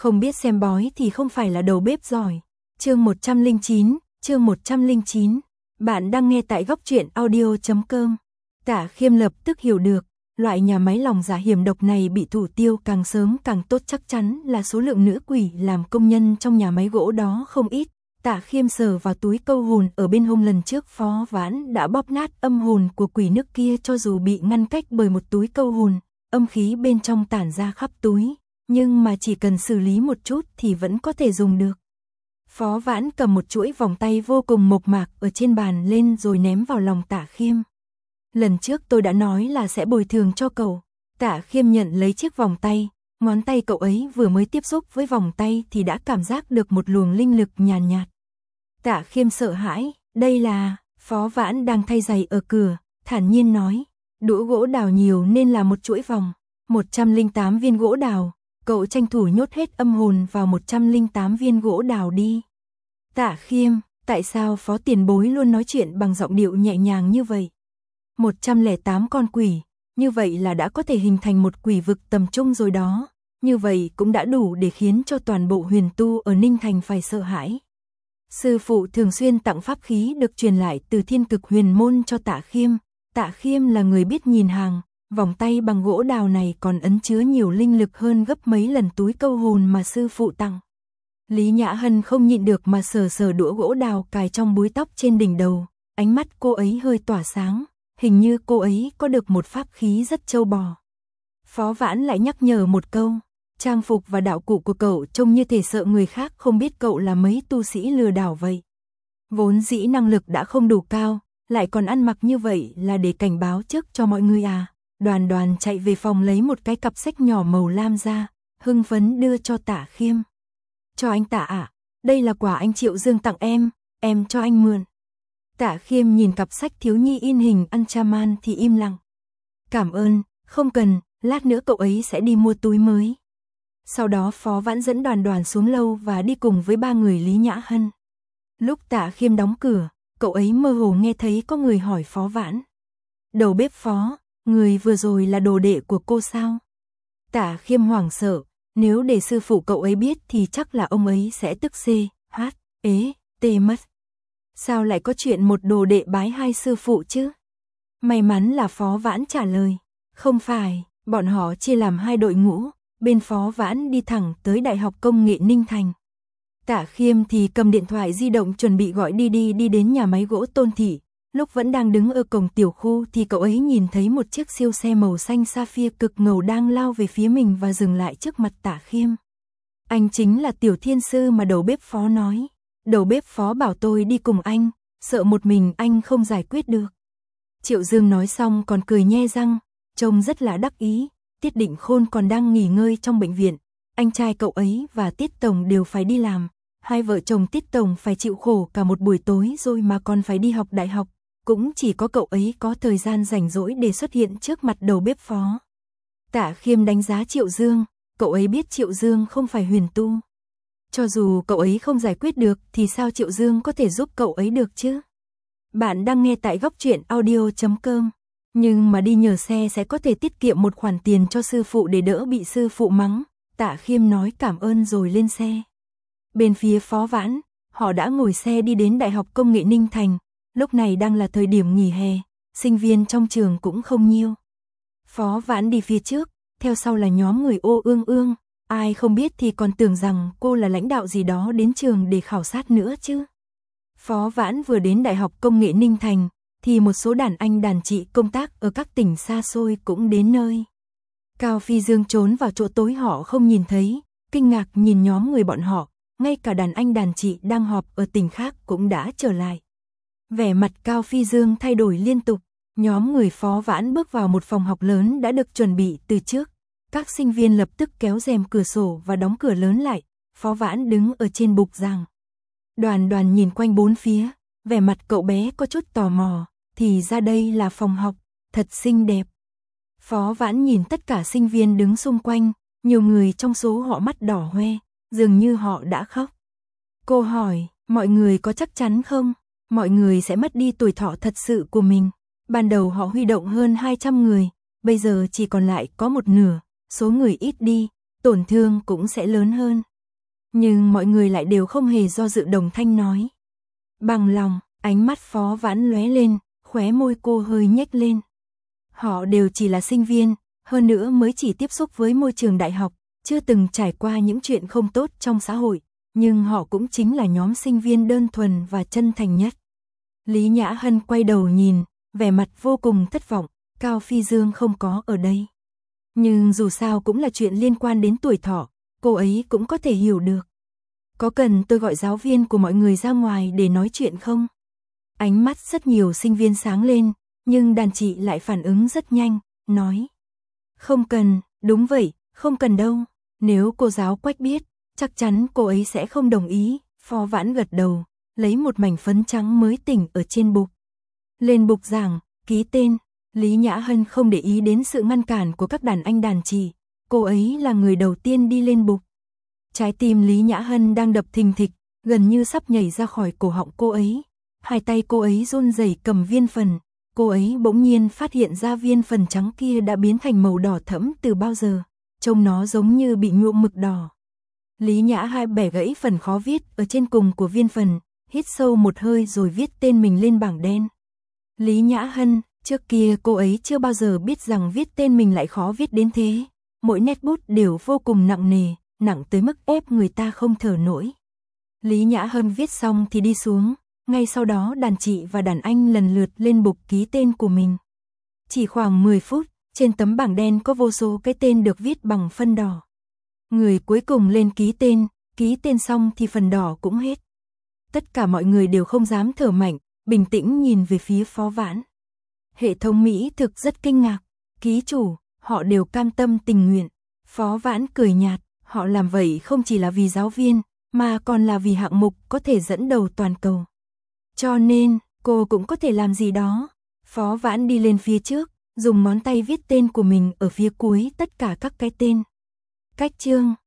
Không biết xem bói thì không phải là đầu bếp giỏi. Chương 109. Bạn đang nghe tại góc truyện audio.com. Tả Khiêm lập tức hiểu được, loại nhà máy lòng dạ hiểm độc này bị thủ tiêu càng sớm càng tốt, chắc chắn là số lượng nữ quỷ làm công nhân trong nhà máy gỗ đó không ít. Tả Khiêm sờ vào túi câu hồn ở bên hông, lần trước Phó Vãn đã bóp nát âm hồn của quỷ nước kia, cho dù bị ngăn cách bởi một túi câu hồn, âm khí bên trong tản ra khắp túi, nhưng mà chỉ cần xử lý một chút thì vẫn có thể dùng được. Phó Vãn cầm một chuỗi vòng tay vô cùng mộc mạc ở trên bàn lên rồi ném vào lòng Tả Khiêm. Lần trước tôi đã nói là sẽ bồi thường cho cậu. Tả Khiêm nhận lấy chiếc vòng tay, ngón tay cậu ấy vừa mới tiếp xúc với vòng tay thì đã cảm giác được một luồng linh lực nhàn nhạt. Tả Khiêm sợ hãi, đây là... Phó Vãn đang thay giày ở cửa, thản nhiên nói, đũa gỗ đào nhiều nên là một chuỗi vòng, 108 viên gỗ đào, cậu tranh thủ nhốt hết âm hồn vào 108 viên gỗ đào đi. Tả Khiêm, tại sao Phó tiền bối luôn nói chuyện bằng giọng điệu nhẹ nhàng như vậy? 108 con quỷ, như vậy là đã có thể hình thành một quỷ vực tầm trung rồi đó, như vậy cũng đã đủ để khiến cho toàn bộ huyền tu ở Ninh Thành phải sợ hãi. Sư phụ thường xuyên tặng pháp khí được truyền lại từ Thiên Cực Huyền Môn cho Tả Khiêm. Tả Khiêm là người biết nhìn hàng, vòng tay bằng gỗ đào này còn ẩn chứa nhiều linh lực hơn gấp mấy lần túi câu hồn mà sư phụ tặng. Lý Nhã Hân không nhịn được mà sờ sờ đũa gỗ đào cài trong búi tóc trên đỉnh đầu, ánh mắt cô ấy hơi tỏa sáng, hình như cô ấy có được một pháp khí rất trâu bò. Phó Vãn lại nhắc nhở một câu, trang phục và đạo cụ của cậu trông như thể sợ người khác không biết cậu là mấy tu sĩ lừa đảo vậy. Vốn dĩ năng lực đã không đủ cao, lại còn ăn mặc như vậy là để cảnh báo trước cho mọi người à. Đoàn Đoàn chạy về phòng lấy một cái cặp sách nhỏ màu lam ra, hưng phấn đưa cho Tả Khiêm. Cho anh Tả ạ, đây là quà anh Triệu Dương tặng em cho anh mượn. Tả Khiêm nhìn cặp sách thiếu nhi in hình Anchaman thì im lặng. Cảm ơn, không cần, lát nữa cậu ấy sẽ đi mua túi mới. Sau đó Phó Vãn dẫn Đoàn Đoàn xuống lâu và đi cùng với ba người Lý Nhã Hân. Lúc Tả Khiêm đóng cửa, cậu ấy mơ hồ nghe thấy có người hỏi Phó Vãn. Đầu bếp Phó, người vừa rồi là đồ đệ của cô sao? Tả Khiêm hoảng sợ, nếu để sư phụ cậu ấy biết thì chắc là ông ấy sẽ tức tê mất. Sao lại có chuyện một đồ đệ bái hai sư phụ chứ? May mắn là Phó Vãn trả lời, không phải, bọn họ chia làm hai đội ngũ, bên Phó Vãn đi thẳng tới Đại học Công nghệ Ninh Thành. Tả Khiêm thì cầm điện thoại di động chuẩn bị gọi đi đến nhà máy gỗ Tôn Thị. Lúc vẫn đang đứng ở cổng tiểu khu thì cậu ấy nhìn thấy một chiếc siêu xe màu xanh sapphire cực ngầu đang lao về phía mình và dừng lại trước mặt Tả Khiêm. Anh chính là Tiểu Thiên Sư mà đầu bếp Phó nói. Đầu bếp Phó bảo tôi đi cùng anh, sợ một mình anh không giải quyết được. Triệu Dương nói xong còn cười nhe răng, trông rất là đắc ý. Tiết Định Khôn còn đang nghỉ ngơi trong bệnh viện, anh trai cậu ấy và Tiết Tổng đều phải đi làm. Hai vợ chồng Tiết Tổng phải chịu khổ cả một buổi tối rồi mà còn phải đi học đại học. Cũng chỉ có cậu ấy có thời gian rảnh rỗi để xuất hiện trước mặt đầu bếp Phó. Tả Khiêm đánh giá Triệu Dương, cậu ấy biết Triệu Dương không phải huyền tu. Cho dù cậu ấy không giải quyết được thì sao Triệu Dương có thể giúp cậu ấy được chứ? Bạn đang nghe tại góc truyện audio.com. Nhưng mà đi nhờ xe sẽ có thể tiết kiệm một khoản tiền cho sư phụ để đỡ bị sư phụ mắng. Tả Khiêm nói cảm ơn rồi lên xe. Bên phía Phó Vãn, họ đã ngồi xe đi đến Đại học Công nghệ Ninh Thành. Lúc này đang là thời điểm nghỉ hè, sinh viên trong trường cũng không nhiều. Phó Vãn đi phía trước, theo sau là nhóm người Ô Ương Ương. Ai không biết thì còn tưởng rằng cô là lãnh đạo gì đó đến trường để khảo sát nữa chứ. Phó Vãn vừa đến Đại học Công nghệ Ninh Thành, thì một số đàn anh đàn chị công tác ở các tỉnh xa xôi cũng đến nơi. Cao Phi Dương trốn vào chỗ tối họ không nhìn thấy, kinh ngạc nhìn nhóm người bọn họ, ngay cả đàn anh đàn chị đang họp ở tỉnh khác cũng đã trở lại. Vẻ mặt Cao Phi Dương thay đổi liên tục, nhóm người Phó Vãn bước vào một phòng học lớn đã được chuẩn bị từ trước. Các sinh viên lập tức kéo rèm cửa sổ và đóng cửa lớn lại, Phó Vãn đứng ở trên bục giảng. Đoàn Đoàn nhìn quanh bốn phía, vẻ mặt cậu bé có chút tò mò, thì ra đây là phòng học, thật xinh đẹp. Phó Vãn nhìn tất cả sinh viên đứng xung quanh, nhiều người trong số họ mắt đỏ hoe, dường như họ đã khóc. Cô hỏi, mọi người có chắc chắn không? Mọi người sẽ mất đi tuổi thọ thật sự của mình. Ban đầu họ huy động hơn 200 người, bây giờ chỉ còn lại có một nửa, số người ít đi, tổn thương cũng sẽ lớn hơn. Nhưng mọi người lại đều không hề do dự đồng thanh nói. Bằng lòng, ánh mắt Phó Vãn lóe lên, khóe môi cô hơi nhếch lên. Họ đều chỉ là sinh viên, hơn nữa mới chỉ tiếp xúc với môi trường đại học, chưa từng trải qua những chuyện không tốt trong xã hội, nhưng họ cũng chính là nhóm sinh viên đơn thuần và chân thành nhất. Lý Nhã Hân quay đầu nhìn, vẻ mặt vô cùng thất vọng, Cao Phi Dương không có ở đây. Nhưng dù sao cũng là chuyện liên quan đến tuổi thọ, cô ấy cũng có thể hiểu được. Có cần tôi gọi giáo viên của mọi người ra ngoài để nói chuyện không? Ánh mắt rất nhiều sinh viên sáng lên, nhưng đàn chị lại phản ứng rất nhanh, nói. Không cần, đúng vậy, không cần đâu. Nếu cô giáo Quách biết, chắc chắn cô ấy sẽ không đồng ý. Phó Vãn gật đầu, lấy một mảnh phấn trắng mới tỉnh ở trên bục. Lên bục giảng, ký tên. Lý Nhã Hân không để ý đến sự ngăn cản của các đàn anh đàn chị. Cô ấy là người đầu tiên đi lên bục. Trái tim Lý Nhã Hân đang đập thình thịch, gần như sắp nhảy ra khỏi cổ họng cô ấy. Hai tay cô ấy run rẩy cầm viên phần. Cô ấy bỗng nhiên phát hiện ra viên phần trắng kia đã biến thành màu đỏ thẫm từ bao giờ. Trông nó giống như bị nhuộm mực đỏ. Lý Nhã Hai bẻ gãy phần khó viết ở trên cùng của viên phần, hít sâu một hơi rồi viết tên mình lên bảng đen. Lý Nhã Hân, trước kia cô ấy chưa bao giờ biết rằng viết tên mình lại khó viết đến thế. Mỗi nét bút đều vô cùng nặng nề, nặng tới mức ép người ta không thở nổi. Lý Nhã Hân viết xong thì đi xuống, ngay sau đó đàn chị và đàn anh lần lượt lên bục ký tên của mình. Chỉ khoảng 10 phút, trên tấm bảng đen có vô số cái tên được viết bằng phân đỏ. Người cuối cùng lên ký tên xong thì phần đỏ cũng hết. Tất cả mọi người đều không dám thở mạnh, bình tĩnh nhìn về phía Phó Vãn. Hệ thống Mỹ thực rất kinh ngạc, ký chủ, họ đều cam tâm tình nguyện. Phó Vãn cười nhạt, họ làm vậy không chỉ là vì giáo viên, mà còn là vì hạng mục có thể dẫn đầu toàn cầu. Cho nên, cô cũng có thể làm gì đó. Phó Vãn đi lên phía trước, dùng ngón tay viết tên của mình ở phía cuối tất cả các cái tên. Cách chương